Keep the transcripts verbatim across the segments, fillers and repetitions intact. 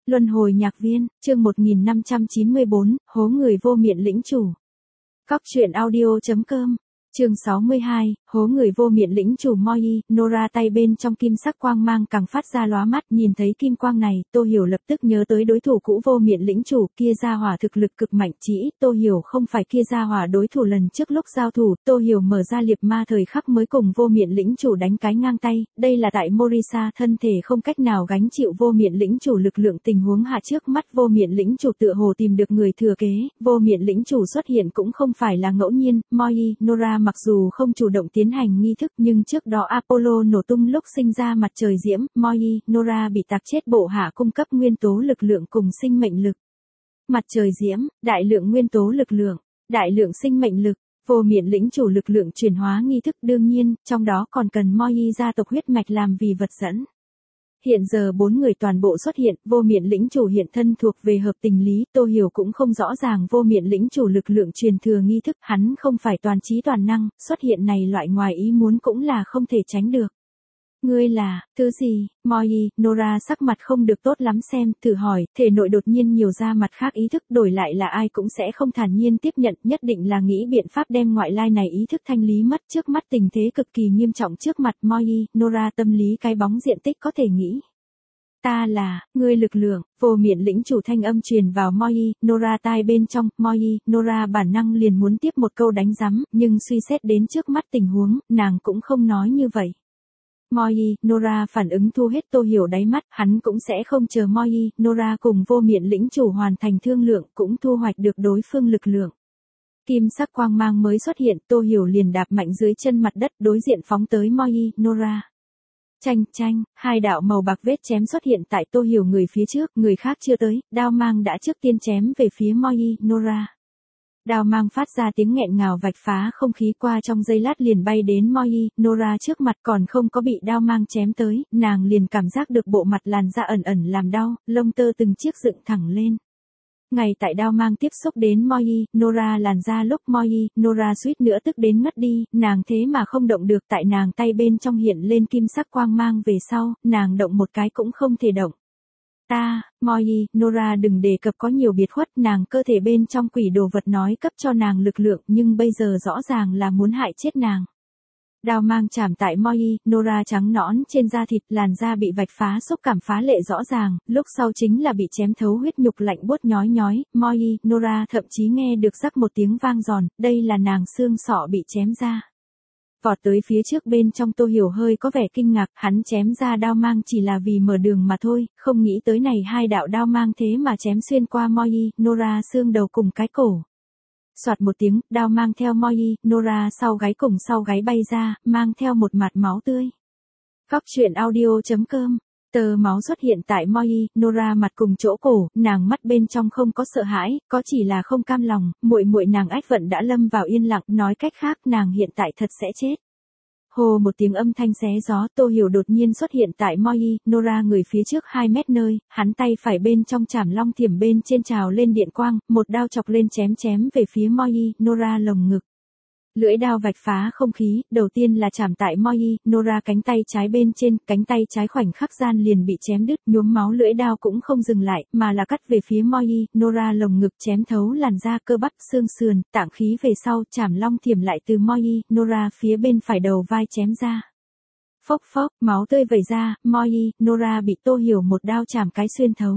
Luân hồi nhạc viên, chương một nghìn năm trăm chín mươi bốn, hố người vô miện lĩnh chủ. Cóc truyện audio chấm com, chương sáu mươi hai, hố người vô miện lĩnh chủ Moi, Nora tay bên trong kim sắc quang mang càng phát ra lóa mắt, nhìn thấy kim quang này, Tô Hiểu lập tức nhớ tới đối thủ cũ vô miện lĩnh chủ, kia gia hỏa thực lực cực mạnh, chỉ ít Tô Hiểu không phải kia gia hỏa đối thủ lần trước lúc giao thủ, Tô Hiểu mở ra liệp ma thời khắc mới cùng vô miện lĩnh chủ đánh cái ngang tay, đây là tại Morisa thân thể không cách nào gánh chịu vô miện lĩnh chủ lực lượng tình huống hạ trước mắt vô miện lĩnh chủ tựa hồ tìm được người thừa kế, vô miện lĩnh chủ xuất hiện cũng không phải là ngẫu nhiên, Moi, Nora mặc dù không chủ động tiến hành nghi thức nhưng trước đó Apollo nổ tung lúc sinh ra mặt trời diễm, Moi, Nora bị tạc chết bộ hạ cung cấp nguyên tố lực lượng cùng sinh mệnh lực. Mặt trời diễm, đại lượng nguyên tố lực lượng, đại lượng sinh mệnh lực, vô miện lĩnh chủ lực lượng chuyển hóa nghi thức đương nhiên, trong đó còn cần Moi gia tộc huyết mạch làm vì vật dẫn. Hiện giờ bốn người toàn bộ xuất hiện, vô miện lĩnh chủ hiện thân thuộc về hợp tình lý, Tô Hiểu cũng không rõ ràng vô miện lĩnh chủ lực lượng truyền thừa nghi thức, hắn không phải toàn trí toàn năng, xuất hiện này loại ngoài ý muốn cũng là không thể tránh được. Ngươi là, thứ gì, Moi, Nora sắc mặt không được tốt lắm xem, thử hỏi, thể nội đột nhiên nhiều ra mặt khác ý thức đổi lại là ai cũng sẽ không thản nhiên tiếp nhận, nhất định là nghĩ biện pháp đem ngoại lai này ý thức thanh lý mất trước mắt tình thế cực kỳ nghiêm trọng trước mặt Moi, Nora tâm lý cái bóng diện tích có thể nghĩ. Ta là, ngươi lực lượng, vô miện lĩnh chủ thanh âm truyền vào Moi, Nora tai bên trong, Moi, Nora bản năng liền muốn tiếp một câu đánh giám, nhưng suy xét đến trước mắt tình huống, nàng cũng không nói như vậy. Moi, Nora phản ứng thu hết Tô Hiểu đáy mắt, hắn cũng sẽ không chờ Moi, Nora cùng vô miện lĩnh chủ hoàn thành thương lượng, cũng thu hoạch được đối phương lực lượng. Kim sắc quang mang mới xuất hiện, Tô Hiểu liền đạp mạnh dưới chân mặt đất đối diện phóng tới Moi, Nora. Chanh chanh, hai đạo màu bạc vết chém xuất hiện tại Tô Hiểu người phía trước, người khác chưa tới, đao mang đã trước tiên chém về phía Moi, Nora. Đao mang phát ra tiếng nghẹn ngào vạch phá không khí qua trong giây lát liền bay đến Moi, Nora trước mặt còn không có bị đao mang chém tới, nàng liền cảm giác được bộ mặt làn da ẩn ẩn làm đau, lông tơ từng chiếc dựng thẳng lên. Ngay tại đao mang tiếp xúc đến Moi, Nora làn da lúc Moi, Nora suýt nữa tức đến ngất đi, nàng thế mà không động được tại nàng tay bên trong hiện lên kim sắc quang mang về sau, nàng động một cái cũng không thể động. Ta, Moi, Nora đừng đề cập có nhiều biệt khuất, nàng cơ thể bên trong quỷ đồ vật nói cấp cho nàng lực lượng nhưng bây giờ rõ ràng là muốn hại chết nàng. Đao mang chạm tại Moi, Nora trắng nõn trên da thịt, làn da bị vạch phá xúc cảm phá lệ rõ ràng, lúc sau chính là bị chém thấu huyết nhục lạnh buốt nhói nhói, Moi, Nora thậm chí nghe được rắc một tiếng vang giòn, đây là nàng xương sọ bị chém ra. Vọt tới phía trước bên trong Tô Hiểu hơi có vẻ kinh ngạc, hắn chém ra đao mang chỉ là vì mở đường mà thôi, không nghĩ tới này hai đạo đao mang thế mà chém xuyên qua Moi, Nora xương đầu cùng cái cổ. Soạt một tiếng, đao mang theo Moi, Nora sau gáy cùng sau gáy bay ra, mang theo một mạt máu tươi. Cóc truyện audio chấm com, tờ máu xuất hiện tại Moi, Nora mặt cùng chỗ cổ, nàng mắt bên trong không có sợ hãi, có chỉ là không cam lòng, muội muội nàng ách vận đã lâm vào yên lặng, nói cách khác nàng hiện tại thật sẽ chết. Hồ một tiếng âm thanh xé gió, Tô Hiểu đột nhiên xuất hiện tại Moi, Nora người phía trước hai mét nơi, hắn tay phải bên trong chảm long thiểm bên trên trào lên điện quang, một đao chọc lên chém chém về phía Moi, Nora lồng ngực. Lưỡi đao vạch phá không khí, đầu tiên là chạm tại Moi, Nora cánh tay trái bên trên, cánh tay trái khoảnh khắc gian liền bị chém đứt, nhuốm máu lưỡi đao cũng không dừng lại, mà là cắt về phía Moi, Nora lồng ngực chém thấu làn da cơ bắp xương sườn, tạng khí về sau, chảm long thiểm lại từ Moi, Nora phía bên phải đầu vai chém ra. Phốc phốc, máu tươi vẩy ra, Moi, Nora bị Tô Hiểu một đao chảm cái xuyên thấu.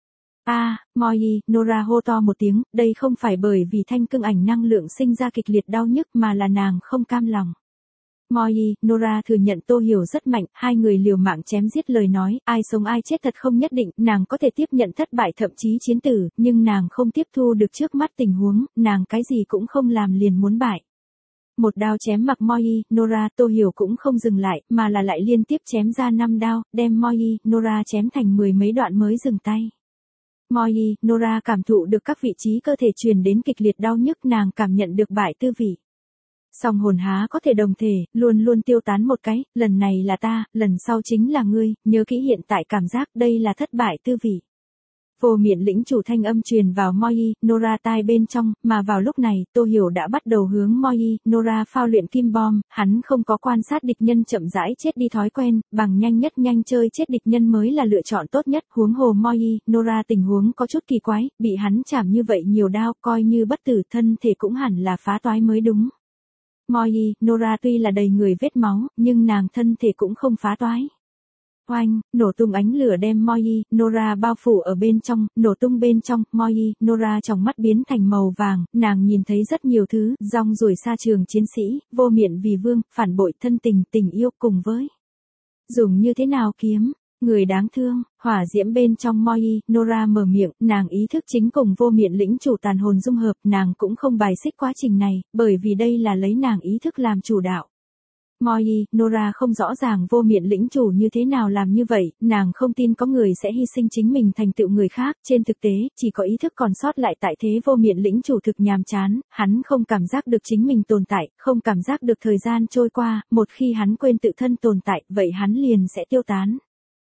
A, à, Moi, Nora hô to một tiếng, đây không phải bởi vì thanh cương ảnh năng lượng sinh ra kịch liệt đau nhức mà là nàng không cam lòng. Moi, Nora thừa nhận Tô Hiểu rất mạnh, hai người liều mạng chém giết lời nói, ai sống ai chết thật không nhất định, nàng có thể tiếp nhận thất bại thậm chí chiến tử, nhưng nàng không tiếp thu được trước mắt tình huống, nàng cái gì cũng không làm liền muốn bại. Một đao chém mặc Moi, Nora, Tô Hiểu cũng không dừng lại, mà là lại liên tiếp chém ra năm đao, đem Moi, Nora chém thành mười mấy đoạn mới dừng tay. Moi, Nora cảm thụ được các vị trí cơ thể truyền đến kịch liệt đau nhức, nàng cảm nhận được bại tư vị. Song hồn há có thể đồng thể, luôn luôn tiêu tán một cái, lần này là ta, lần sau chính là ngươi, nhớ kỹ hiện tại cảm giác đây là thất bại tư vị. Vô miện lĩnh chủ thanh âm truyền vào Moi, Nora tai bên trong, mà vào lúc này, Tô Hiểu đã bắt đầu hướng Moi, Nora phao luyện kim bom, hắn không có quan sát địch nhân chậm rãi chết đi thói quen, bằng nhanh nhất nhanh chơi chết địch nhân mới là lựa chọn tốt nhất, huống hồ Moi, Nora tình huống có chút kỳ quái, bị hắn chảm như vậy nhiều đao, coi như bất tử thân thể cũng hẳn là phá toái mới đúng. Moi, Nora tuy là đầy người vết máu, nhưng nàng thân thể cũng không phá toái. Oanh, nổ tung ánh lửa đem Moi, Nora bao phủ ở bên trong, nổ tung bên trong, Moi, Nora trong mắt biến thành màu vàng, nàng nhìn thấy rất nhiều thứ, rong ruổi xa trường chiến sĩ, vô miện vì vương, phản bội thân tình, tình yêu cùng với. Dùng như thế nào kiếm, người đáng thương, hỏa diễm bên trong Moi, Nora mở miệng, nàng ý thức chính cùng vô miện lĩnh chủ tàn hồn dung hợp, nàng cũng không bài xích quá trình này, bởi vì đây là lấy nàng ý thức làm chủ đạo. Moi, Nora không rõ ràng vô miện lĩnh chủ như thế nào làm như vậy, nàng không tin có người sẽ hy sinh chính mình thành tựu người khác, trên thực tế, chỉ có ý thức còn sót lại tại thế vô miện lĩnh chủ thực nhàm chán, hắn không cảm giác được chính mình tồn tại, không cảm giác được thời gian trôi qua, một khi hắn quên tự thân tồn tại, vậy hắn liền sẽ tiêu tán.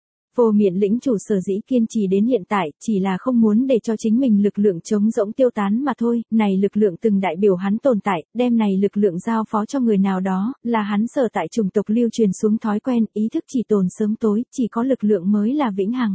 Vô miện lĩnh chủ sở dĩ kiên trì đến hiện tại, chỉ là không muốn để cho chính mình lực lượng trống rỗng tiêu tán mà thôi, này lực lượng từng đại biểu hắn tồn tại, đem này lực lượng giao phó cho người nào đó, là hắn sở tại chủng tộc lưu truyền xuống thói quen, ý thức chỉ tồn sớm tối, chỉ có lực lượng mới là vĩnh hằng.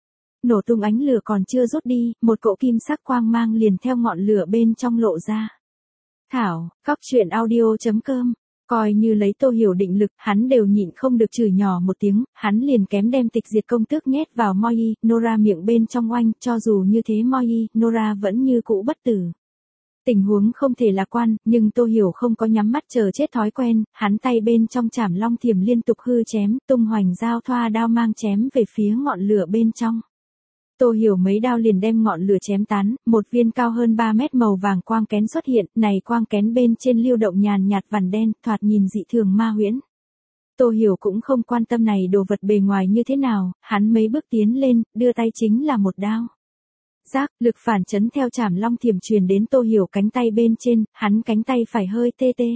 Nổ tung ánh lửa còn chưa rút đi, một cỗ kim sắc quang mang liền theo ngọn lửa bên trong lộ ra. Thảo, cóc truyện audio chấm com. Coi như lấy Tô Hiểu định lực, hắn đều nhịn không được chửi nhỏ một tiếng, hắn liền kém đem tịch diệt công tước nhét vào Moi, Nora miệng bên trong oanh, cho dù như thế Moi, Nora vẫn như cũ bất tử. Tình huống không thể lạc quan, nhưng Tô Hiểu không có nhắm mắt chờ chết thói quen, hắn tay bên trong chảm long thiềm liên tục hư chém, tung hoành giao thoa đao mang chém về phía ngọn lửa bên trong. Tô Hiểu mấy đao liền đem ngọn lửa chém tán, một viên cao hơn ba mét màu vàng quang kén xuất hiện, này quang kén bên trên lưu động nhàn nhạt vằn đen, thoạt nhìn dị thường ma huyễn. Tô Hiểu cũng không quan tâm này đồ vật bề ngoài như thế nào, hắn mấy bước tiến lên, đưa tay chính là một đao. Giác, lực phản chấn theo chảm long thiềm truyền đến Tô Hiểu cánh tay bên trên, hắn cánh tay phải hơi tê tê.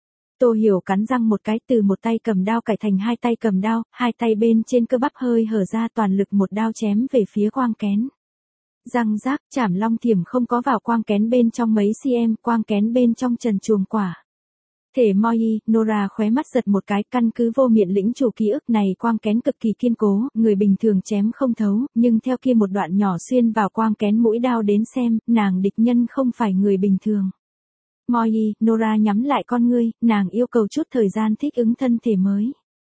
Tô Hiểu cắn răng một cái từ một tay cầm đao cải thành hai tay cầm đao, hai tay bên trên cơ bắp hơi hở ra toàn lực một đao chém về phía quang kén. Răng rác, chảm long thiềm không có vào quang kén bên trong mấy cm, quang kén bên trong trần chuồng quả. Thể Moi, Nora khóe mắt giật một cái, căn cứ vô miện lĩnh chủ ký ức này quang kén cực kỳ kiên cố, người bình thường chém không thấu, nhưng theo kia một đoạn nhỏ xuyên vào quang kén mũi đao đến xem, nàng địch nhân không phải người bình thường. Moi, Nora nhắm lại con ngươi, nàng yêu cầu chút thời gian thích ứng thân thể mới.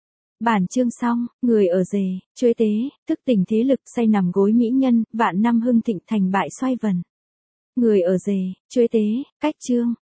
Bản chương xong, người ở rề, chuế tế, thức tỉnh thế lực, say nằm gối mỹ nhân, vạn năm hưng thịnh thành bại xoay vần. Người ở rề, chuế tế, cách chương.